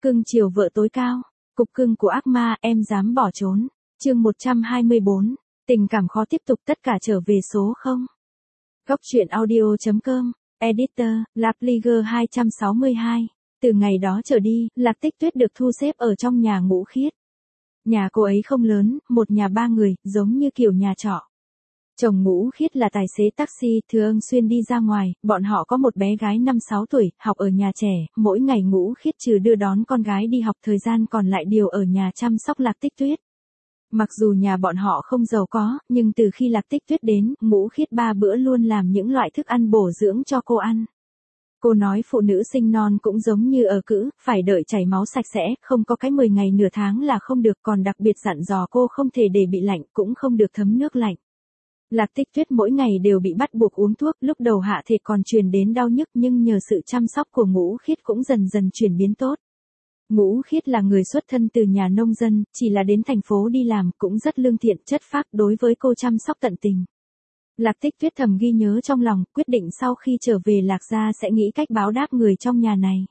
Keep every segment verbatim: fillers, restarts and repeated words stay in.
Cưng chiều vợ tối cao. Cục cưng của ác ma, em dám bỏ trốn. Chương một trăm hai mươi bốn. Tình cảm khó tiếp tục, tất cả trở về số không. Góc truyện audio chấm com. Editor, Lapliger hai trăm sáu mươi hai. Từ ngày đó trở đi, Lạc Tích Tuyết được thu xếp ở trong nhà Ngũ Khiết. Nhà cô ấy không lớn, một nhà ba người, giống như kiểu nhà trọ. Chồng Ngũ Khiết là tài xế taxi, thường xuyên đi ra ngoài, bọn họ có một bé gái năm sáu tuổi, học ở nhà trẻ, mỗi ngày Ngũ Khiết trừ đưa đón con gái đi học, thời gian còn lại đều ở nhà chăm sóc Lạc Tích Tuyết. Mặc dù nhà bọn họ không giàu có, nhưng từ khi Lạc Tích Tuyết đến, Ngũ Khiết ba bữa luôn làm những loại thức ăn bổ dưỡng cho cô ăn. Cô nói phụ nữ sinh non cũng giống như ở cữ, phải đợi chảy máu sạch sẽ, không có cái mười ngày nửa tháng là không được, còn đặc biệt dặn dò cô không thể để bị lạnh, cũng không được thấm nước lạnh. Lạc Tích Tuyết mỗi ngày đều bị bắt buộc uống thuốc, lúc đầu hạ thể còn truyền đến đau nhức, nhưng nhờ sự chăm sóc của Ngũ Khiết cũng dần dần chuyển biến tốt. Ngũ Khiết là người xuất thân từ nhà nông dân, chỉ là đến thành phố đi làm, cũng rất lương thiện, chất phác, đối với cô chăm sóc tận tình. Lạc Tích Tuyết thầm ghi nhớ trong lòng, quyết định sau khi trở về Lạc gia sẽ nghĩ cách báo đáp người trong nhà này.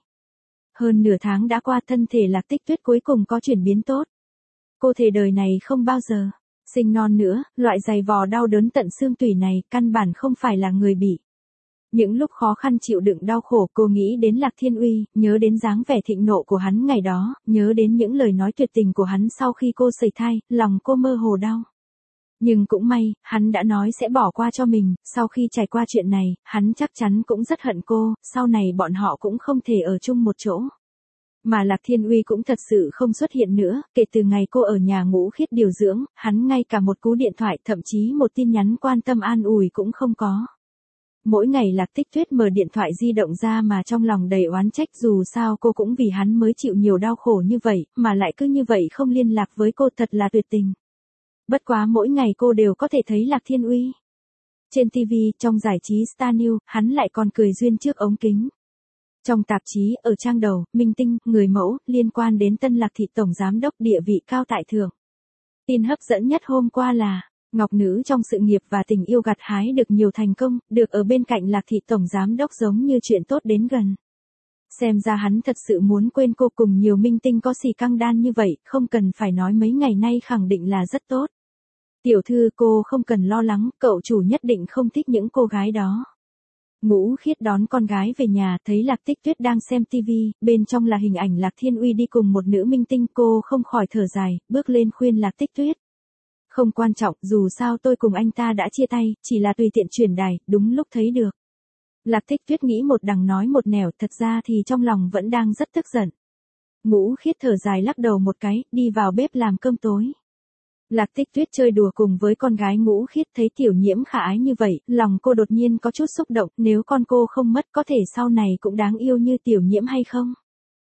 Hơn nửa tháng đã qua, thân thể Lạc Tích Tuyết cuối cùng có chuyển biến tốt. Cô thề đời này không bao giờ sinh non nữa, loại dày vò đau đớn tận xương tủy này, căn bản không phải là người bị. Những lúc khó khăn chịu đựng đau khổ, cô nghĩ đến Lạc Thiên Uy, nhớ đến dáng vẻ thịnh nộ của hắn ngày đó, nhớ đến những lời nói tuyệt tình của hắn sau khi cô sẩy thai, lòng cô mơ hồ đau. Nhưng cũng may, hắn đã nói sẽ bỏ qua cho mình, sau khi trải qua chuyện này, hắn chắc chắn cũng rất hận cô, sau này bọn họ cũng không thể ở chung một chỗ. Mà Lạc Thiên Uy cũng thật sự không xuất hiện nữa, kể từ ngày cô ở nhà Ngũ Khiết điều dưỡng, hắn ngay cả một cú điện thoại, thậm chí một tin nhắn quan tâm an ủi cũng không có. Mỗi ngày Lạc Tích Tuyết mở điện thoại di động ra mà trong lòng đầy oán trách, dù sao cô cũng vì hắn mới chịu nhiều đau khổ như vậy, mà lại cứ như vậy không liên lạc với cô, thật là tuyệt tình. Bất quá mỗi ngày cô đều có thể thấy Lạc Thiên Uy. Trên ti vi, trong giải trí Star News, hắn lại còn cười duyên trước ống kính. Trong tạp chí, ở trang đầu, minh tinh, người mẫu, liên quan đến Tân Lạc Thị tổng giám đốc, địa vị cao tại thượng. Tin hấp dẫn nhất hôm qua là, Ngọc Nữ trong sự nghiệp và tình yêu gặt hái được nhiều thành công, được ở bên cạnh Lạc Thị tổng giám đốc giống như chuyện tốt đến gần. Xem ra hắn thật sự muốn quên cô, cùng nhiều minh tinh có xì căng đan như vậy, không cần phải nói mấy ngày nay khẳng định là rất tốt. Tiểu thư, cô không cần lo lắng, cậu chủ nhất định không thích những cô gái đó. Ngũ Khiết đón con gái về nhà, thấy Lạc Tích Tuyết đang xem ti vi, bên trong là hình ảnh Lạc Thiên Uy đi cùng một nữ minh tinh, cô không khỏi thở dài, bước lên khuyên Lạc Tích Tuyết. Không quan trọng, dù sao tôi cùng anh ta đã chia tay, chỉ là tùy tiện chuyển đài, đúng lúc thấy được. Lạc Tích Tuyết nghĩ một đằng nói một nẻo, thật ra thì trong lòng vẫn đang rất tức giận. Ngũ Khiết thở dài lắc đầu một cái, đi vào bếp làm cơm tối. Lạc Tích Tuyết chơi đùa cùng với con gái Ngũ Khiết, thấy Tiểu Nhiễm khả ái như vậy, lòng cô đột nhiên có chút xúc động, nếu con cô không mất có thể sau này cũng đáng yêu như Tiểu Nhiễm hay không?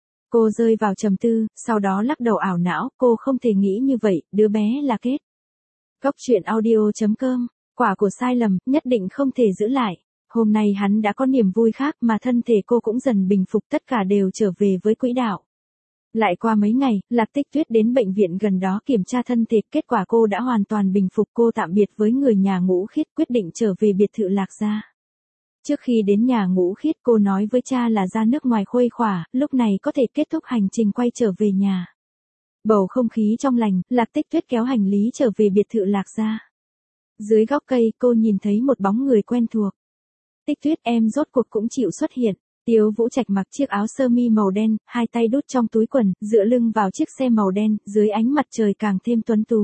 Cô rơi vào trầm tư, sau đó lắc đầu ảo não, cô không thể nghĩ như vậy, đứa bé là kết. Góc truyện audio chấm com, quả của sai lầm, nhất định không thể giữ lại. Hôm nay hắn đã có niềm vui khác, mà thân thể cô cũng dần bình phục, tất cả đều trở về với quỹ đạo. Lại qua mấy ngày, Lạc Tích Tuyết đến bệnh viện gần đó kiểm tra thân thể, kết quả cô đã hoàn toàn bình phục, cô tạm biệt với người nhà Ngũ Khiết, quyết định trở về biệt thự Lạc gia. Trước khi đến nhà Ngũ Khiết, cô nói với cha là ra nước ngoài khuây khỏa, lúc này có thể kết thúc hành trình quay trở về nhà. Bầu không khí trong lành, Lạc Tích Tuyết kéo hành lý trở về biệt thự Lạc gia. Dưới gốc cây, cô nhìn thấy một bóng người quen thuộc. Tích Tuyết, em rốt cuộc cũng chịu xuất hiện. Tiếu Vũ Trạch mặc chiếc áo sơ mi màu đen, hai tay đút trong túi quần, dựa lưng vào chiếc xe màu đen, dưới ánh mặt trời càng thêm tuấn tú.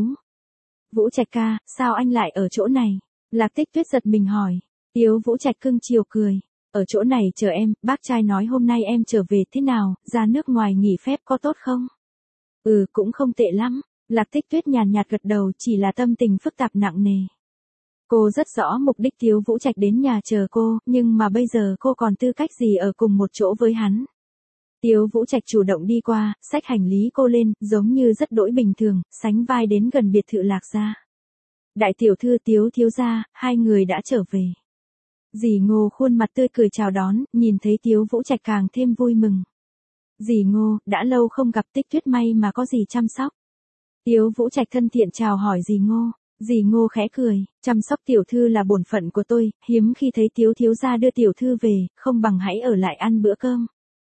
Vũ Trạch ca, sao anh lại ở chỗ này? Lạc Tích Tuyết giật mình hỏi. Tiếu Vũ Trạch cưng chiều cười. Ở chỗ này chờ em, bác trai nói hôm nay em trở về thế nào, ra nước ngoài nghỉ phép có tốt không? Ừ, cũng không tệ lắm. Lạc Tích Tuyết nhàn nhạt gật đầu, chỉ là tâm tình phức tạp nặng nề. Cô rất rõ mục đích Tiếu Vũ Trạch đến nhà chờ cô, nhưng mà bây giờ cô còn tư cách gì ở cùng một chỗ với hắn. Tiếu Vũ Trạch chủ động đi qua, xách hành lý cô lên, giống như rất đỗi bình thường, sánh vai đến gần biệt thự Lạc gia. Đại tiểu thư, Tiếu thiếu gia, hai người đã trở về. Dì Ngô khuôn mặt tươi cười chào đón, nhìn thấy Tiếu Vũ Trạch càng thêm vui mừng. Dì Ngô, đã lâu không gặp, Tích Tuyết may mà có gì chăm sóc. Tiếu Vũ Trạch thân thiện chào hỏi dì Ngô. Dì Ngô khẽ cười, chăm sóc tiểu thư là bổn phận của tôi, hiếm khi thấy Tiếu thiếu gia đưa tiểu thư về, không bằng hãy ở lại ăn bữa cơm.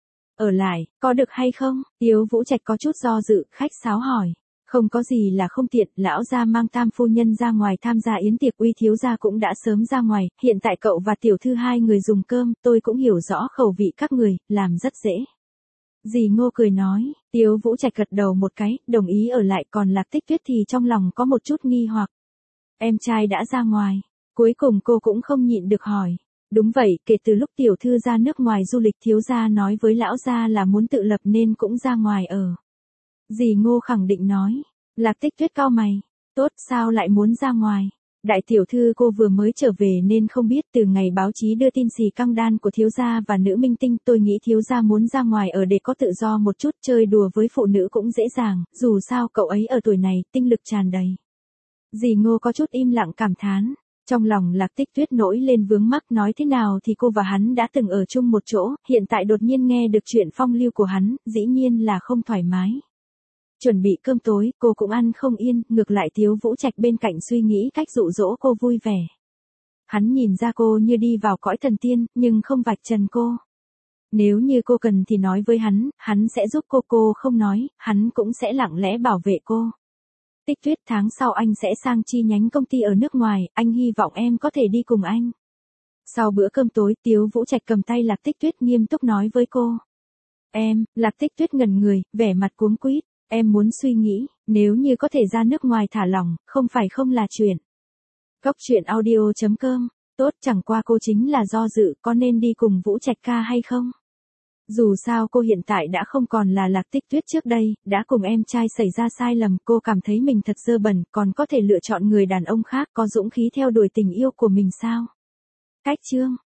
Ở lại, có được hay không? Tiếu Vũ Trạch có chút do dự, khách sáo hỏi. Không có gì là không tiện, lão gia mang tam phu nhân ra ngoài tham gia yến tiệc, Uy thiếu gia cũng đã sớm ra ngoài, hiện tại cậu và tiểu thư hai người dùng cơm, tôi cũng hiểu rõ khẩu vị các người, làm rất dễ. Dì Ngô cười nói, Tiếu Vũ Trạch gật đầu một cái, đồng ý ở lại, còn Lạc Tích Tuyết thì trong lòng có một chút nghi hoặc. Em trai đã ra ngoài, cuối cùng cô cũng không nhịn được hỏi. Đúng vậy, kể từ lúc tiểu thư ra nước ngoài du lịch, thiếu gia nói với lão gia là muốn tự lập nên cũng ra ngoài ở. Dì Ngô khẳng định nói. Lạc Tích Tuyết cau mày. Tốt, sao lại muốn ra ngoài? Đại tiểu thư cô vừa mới trở về nên không biết, từ ngày báo chí đưa tin xì căng đan của thiếu gia và nữ minh tinh, tôi nghĩ thiếu gia muốn ra ngoài ở để có tự do một chút, chơi đùa với phụ nữ cũng dễ dàng, dù sao cậu ấy ở tuổi này, tinh lực tràn đầy. Dì Ngô có chút im lặng cảm thán. Trong lòng Lạc Tích Tuyết nổi lên vướng mắc, nói thế nào thì cô và hắn đã từng ở chung một chỗ, hiện tại đột nhiên nghe được chuyện phong lưu của hắn, dĩ nhiên là không thoải mái. Chuẩn bị cơm tối, cô cũng ăn không yên, ngược lại Tiếu Vũ Trạch bên cạnh suy nghĩ cách dụ dỗ cô vui vẻ. Hắn nhìn ra cô như đi vào cõi thần tiên, nhưng không vạch trần cô. Nếu như cô cần thì nói với hắn, hắn sẽ giúp cô, cô không nói, hắn cũng sẽ lặng lẽ bảo vệ cô. Tích Tuyết, tháng sau anh sẽ sang chi nhánh công ty ở nước ngoài, anh hy vọng em có thể đi cùng anh. Sau bữa cơm tối, Tiếu Vũ Trạch cầm tay Lạc Tích Tuyết nghiêm túc nói với cô. Em, Lạc Tích Tuyết ngẩn người, vẻ mặt cuống quýt. Em muốn suy nghĩ, nếu như có thể ra nước ngoài thả lỏng, không phải không là chuyện. Góc truyện audio chấm com, tốt, chẳng qua cô chính là do dự có nên đi cùng Vũ Trạch ca hay không. Dù sao cô hiện tại đã không còn là Lạc Tích Tuyết trước đây, đã cùng em trai xảy ra sai lầm, cô cảm thấy mình thật dơ bẩn, còn có thể lựa chọn người đàn ông khác, có dũng khí theo đuổi tình yêu của mình sao? Cách chương